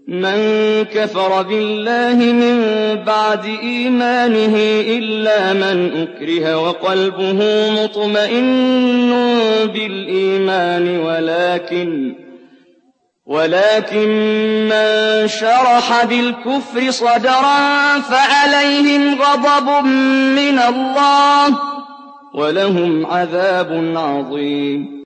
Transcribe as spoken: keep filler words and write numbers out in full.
مَن كَفَرَ بِاللَّهِ مِن بَعْدِ إِيمَانِهِ إِلَّا مَنْ أُكْرِهَ وَقَلْبُهُ مُطْمَئِنٌّ بِالْإِيمَانِ وَلَٰكِن ولكن مَّن شَرَحَ بِالْكُفْرِ صَدْرًا فَعَلَيْهِمْ غَضَبٌ مِّنَ اللَّهِ وَلَهُمْ عَذَابٌ عَظِيمٌ